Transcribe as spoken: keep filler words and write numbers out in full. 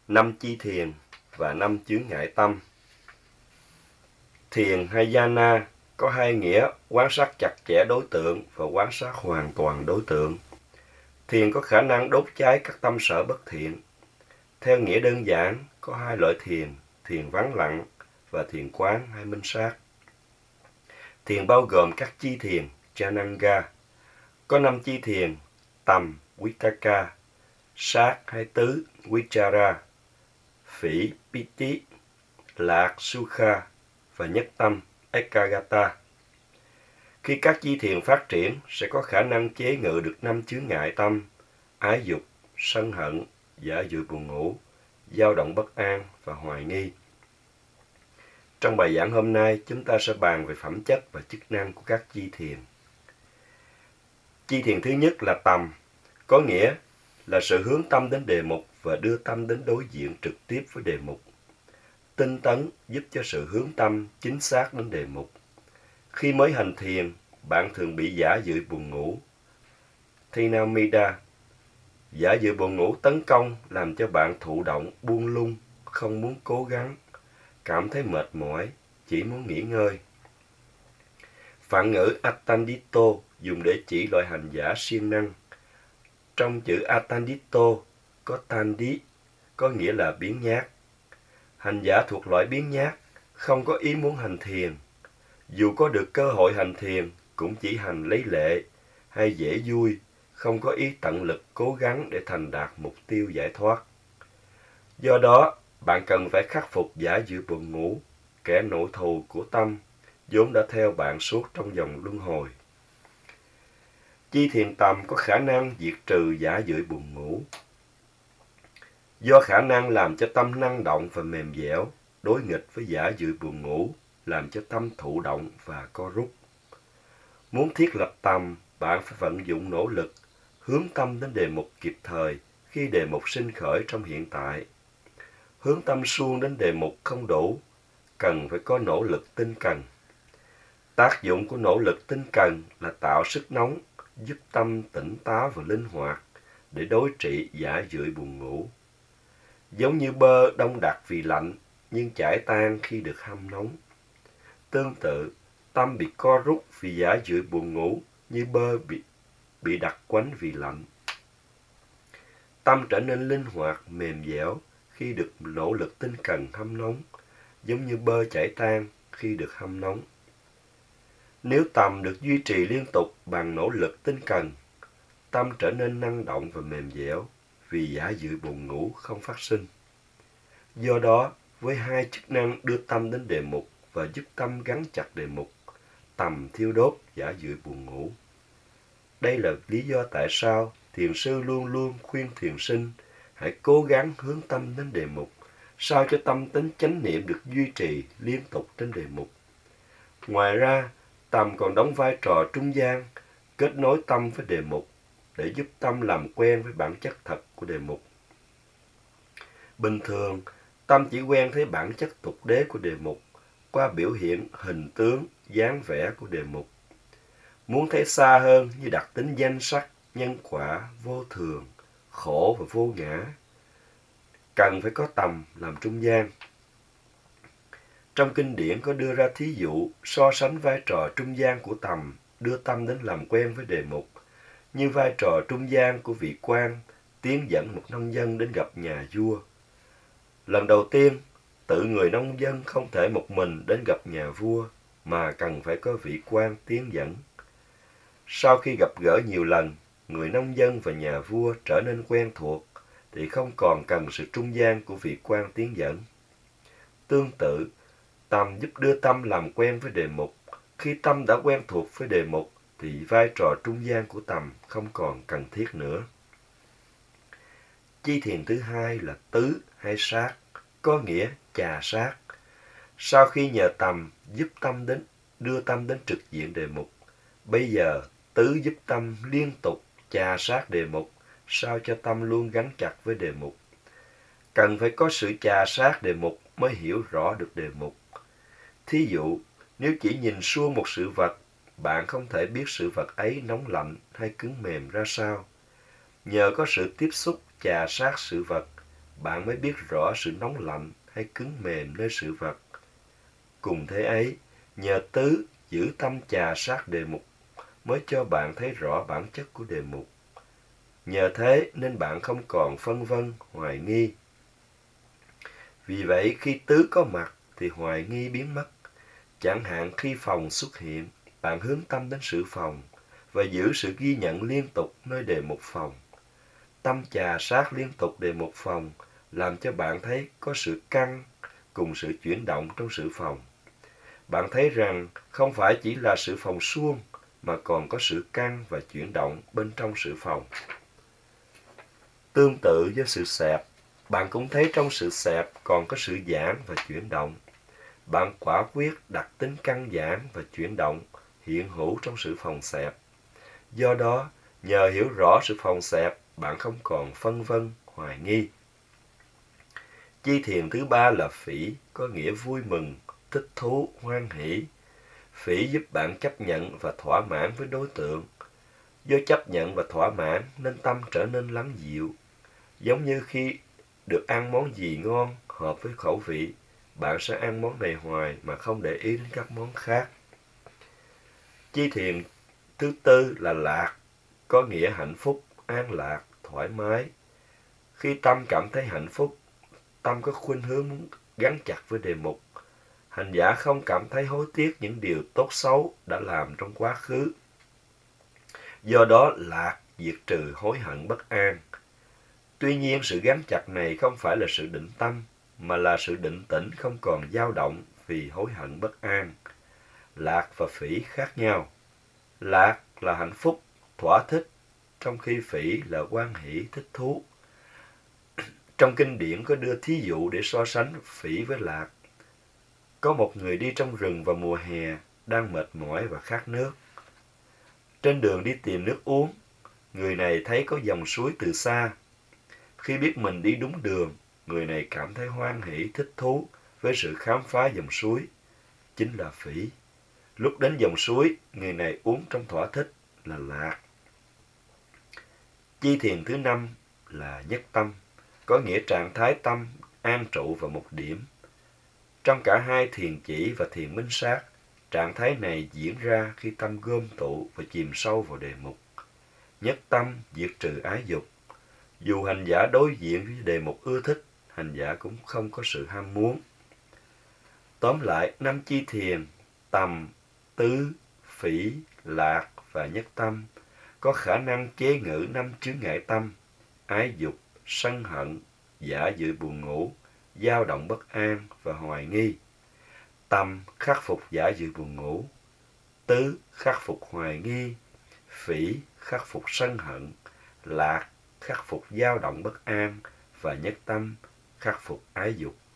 năm chi thiền và năm chướng ngại tâm. Thiền hay jhana có hai nghĩa quan sát chặt chẽ đối tượng và quan sát hoàn toàn đối tượng. Thiền có khả năng đốt cháy các tâm sở bất thiện. Theo nghĩa đơn giản, có hai loại thiền, thiền vắng lặng và thiền quán hay minh sát. Thiền bao gồm các chi thiền, Jhananga. Có năm chi thiền, tầm, Vitaka, sát hay tứ, Vichara, phỉ, Piti, lạc, Sukha và nhất tâm, Ekagata. Khi các chi thiền phát triển, sẽ có khả năng chế ngự được năm chướng ngại tâm, ái dục, sân hận, giả dụi buồn ngủ, dao động bất an và hoài nghi. Trong bài giảng hôm nay, chúng ta sẽ bàn về phẩm chất và chức năng của các chi thiền. Chi thiền thứ nhất là tầm, có nghĩa là sự hướng tâm đến đề mục và đưa tâm đến đối diện trực tiếp với đề mục. Tinh tấn giúp cho sự hướng tâm chính xác đến đề mục. Khi mới hành thiền, bạn thường bị giả dự buồn ngủ, Thinamida. Giả dự buồn ngủ tấn công làm cho bạn thụ động, buông lung, không muốn cố gắng, cảm thấy mệt mỏi, chỉ muốn nghỉ ngơi. Phạn ngữ Attandito dùng để chỉ loại hành giả siêng năng. Trong chữ Attandito có Tandi, có nghĩa là biếng nhác. Hành giả thuộc loại biếng nhác, không có ý muốn hành thiền. Dù có được cơ hội hành thiền, cũng chỉ hành lấy lệ hay dễ vui, không có ý tận lực cố gắng để thành đạt mục tiêu giải thoát. Do đó, bạn cần phải khắc phục giả dự buồn ngủ, kẻ nội thù của tâm, vốn đã theo bạn suốt trong vòng luân hồi. Chi thiền tầm có khả năng diệt trừ giả dự buồn ngủ. Do khả năng làm cho tâm năng động và mềm dẻo, đối nghịch với giả dự buồn ngủ, làm cho tâm thụ động và co rút. Muốn thiết lập tầm, bạn phải vận dụng nỗ lực, hướng tâm đến đề mục kịp thời khi đề mục sinh khởi trong hiện tại. Hướng tâm suông đến đề mục không đủ, cần phải có nỗ lực tinh cần. Tác dụng của nỗ lực tinh cần là tạo sức nóng, giúp tâm tỉnh táo và linh hoạt để đối trị giả dự buồn ngủ. Giống như bơ đông đặc vì lạnh nhưng chảy tan khi được hâm nóng. Tương tự, tâm bị co rút vì giả dự buồn ngủ như bơ bị, bị đặc quánh vì lạnh. Tâm trở nên linh hoạt, mềm dẻo khi được nỗ lực tinh cần hâm nóng, giống như bơ chảy tan khi được hâm nóng. Nếu tầm được duy trì liên tục bằng nỗ lực tinh cần, tâm trở nên năng động và mềm dẻo vì giả dự buồn ngủ không phát sinh. Do đó, với hai chức năng đưa tâm đến đề mục và giúp tâm gắn chặt đề mục, tầm thiêu đốt giả dự buồn ngủ. Đây là lý do tại sao thiền sư luôn luôn khuyên thiền sinh hãy cố gắng hướng tâm đến đề mục, sao cho tâm tính chánh niệm được duy trì liên tục trên đề mục. Ngoài ra, tầm còn đóng vai trò trung gian, kết nối tâm với đề mục để giúp tâm làm quen với bản chất thật của đề mục. Bình thường, tâm chỉ quen thấy bản chất tục đế của đề mục qua biểu hiện hình tướng, dáng vẻ của đề mục. Muốn thấy xa hơn như đặc tính danh sắc, nhân quả, vô thường, khổ và vô ngã, cần phải có tầm làm trung gian. Trong kinh điển có đưa ra thí dụ so sánh vai trò trung gian của tầm đưa tâm đến làm quen với đề mục, như vai trò trung gian của vị quan tiến dẫn một nông dân đến gặp nhà vua. Lần đầu tiên, tự người nông dân không thể một mình đến gặp nhà vua, mà cần phải có vị quan tiến dẫn. Sau khi gặp gỡ nhiều lần, người nông dân và nhà vua trở nên quen thuộc, thì không còn cần sự trung gian của vị quan tiến dẫn. Tương tự, tầm giúp đưa tâm làm quen với đề mục. Khi tâm đã quen thuộc với đề mục, thì vai trò trung gian của tầm không còn cần thiết nữa. Chi thiền thứ hai là tứ hay sát, có nghĩa chà sát. Sau khi nhờ tầm giúp tâm đến đưa tâm đến trực diện đề mục, bây giờ tứ giúp tâm liên tục chà sát đề mục, sao cho tâm luôn gắn chặt với đề mục. Cần phải có sự chà sát đề mục mới hiểu rõ được đề mục. Thí dụ, nếu chỉ nhìn suông một sự vật, bạn không thể biết sự vật ấy nóng lạnh hay cứng mềm ra sao. Nhờ có sự tiếp xúc chà sát sự vật, bạn mới biết rõ sự nóng lạnh hay cứng mềm nơi sự vật. Cùng thế ấy, nhờ tứ giữ tâm chà sát đề mục mới cho bạn thấy rõ bản chất của đề mục. Nhờ thế nên bạn không còn phân vân, hoài nghi. Vì vậy khi tứ có mặt thì hoài nghi biến mất. Chẳng hạn khi phòng xuất hiện, bạn hướng tâm đến sự phòng và giữ sự ghi nhận liên tục nơi đề mục phòng. Tâm chà sát liên tục đề mục phòng làm cho bạn thấy có sự căng cùng sự chuyển động trong sự phòng. Bạn thấy rằng không phải chỉ là sự phòng suông mà còn có sự căng và chuyển động bên trong sự phòng. Tương tự với sự xẹp, bạn cũng thấy trong sự xẹp còn có sự giãn và chuyển động. Bạn quả quyết đặt tính căng giãn và chuyển động hiện hữu trong sự phòng xẹp. Do đó, nhờ hiểu rõ sự phòng xẹp, bạn không còn phân vân, hoài nghi. Chi thiền thứ ba là phỉ, có nghĩa vui mừng, thích thú, hoan hỷ. Phỉ giúp bạn chấp nhận và thỏa mãn với đối tượng. Do chấp nhận và thỏa mãn nên tâm trở nên lắng dịu. Giống như khi được ăn món gì ngon, hợp với khẩu vị, bạn sẽ ăn món này hoài mà không để ý đến các món khác. Chi thiền thứ tư là lạc, có nghĩa hạnh phúc, an lạc, thoải mái. Khi tâm cảm thấy hạnh phúc, tâm có khuynh hướng muốn gắn chặt với đề mục. Hành giả không cảm thấy hối tiếc những điều tốt xấu đã làm trong quá khứ. Do đó lạc diệt trừ hối hận bất an. Tuy nhiên sự gắn chặt này không phải là sự định tâm, mà là sự định tĩnh không còn dao động vì hối hận bất an. Lạc và phỉ khác nhau. Lạc là hạnh phúc, thỏa thích, trong khi phỉ là hoan hỷ, thích thú. Trong kinh điển có đưa thí dụ để so sánh phỉ với lạc. Có một người đi trong rừng vào mùa hè, đang mệt mỏi và khát nước. Trên đường đi tìm nước uống, người này thấy có dòng suối từ xa. Khi biết mình đi đúng đường, người này cảm thấy hoan hỷ, thích thú với sự khám phá dòng suối. Chính là phỉ. Lúc đến dòng suối, người này uống trong thỏa thích là lạc. Chi thiền thứ năm là nhất tâm, có nghĩa trạng thái tâm an trụ vào một điểm. Trong cả hai thiền chỉ và thiền minh sát, trạng thái này diễn ra khi tâm gom tụ và chìm sâu vào đề mục. Nhất tâm diệt trừ ái dục. Dù hành giả đối diện với đề mục ưa thích, hành giả cũng không có sự ham muốn. Tóm lại, năm chi thiền, tầm, tứ, phỉ, lạc và nhất tâm có khả năng chế ngự năm chướng ngại tâm, ái dục, sân hận, giả dự buồn ngủ, dao động bất an và hoài nghi. Tâm khắc phục giả dự buồn ngủ, tứ khắc phục hoài nghi, phỉ khắc phục sân hận, lạc khắc phục dao động bất an và nhất tâm khắc phục ái dục.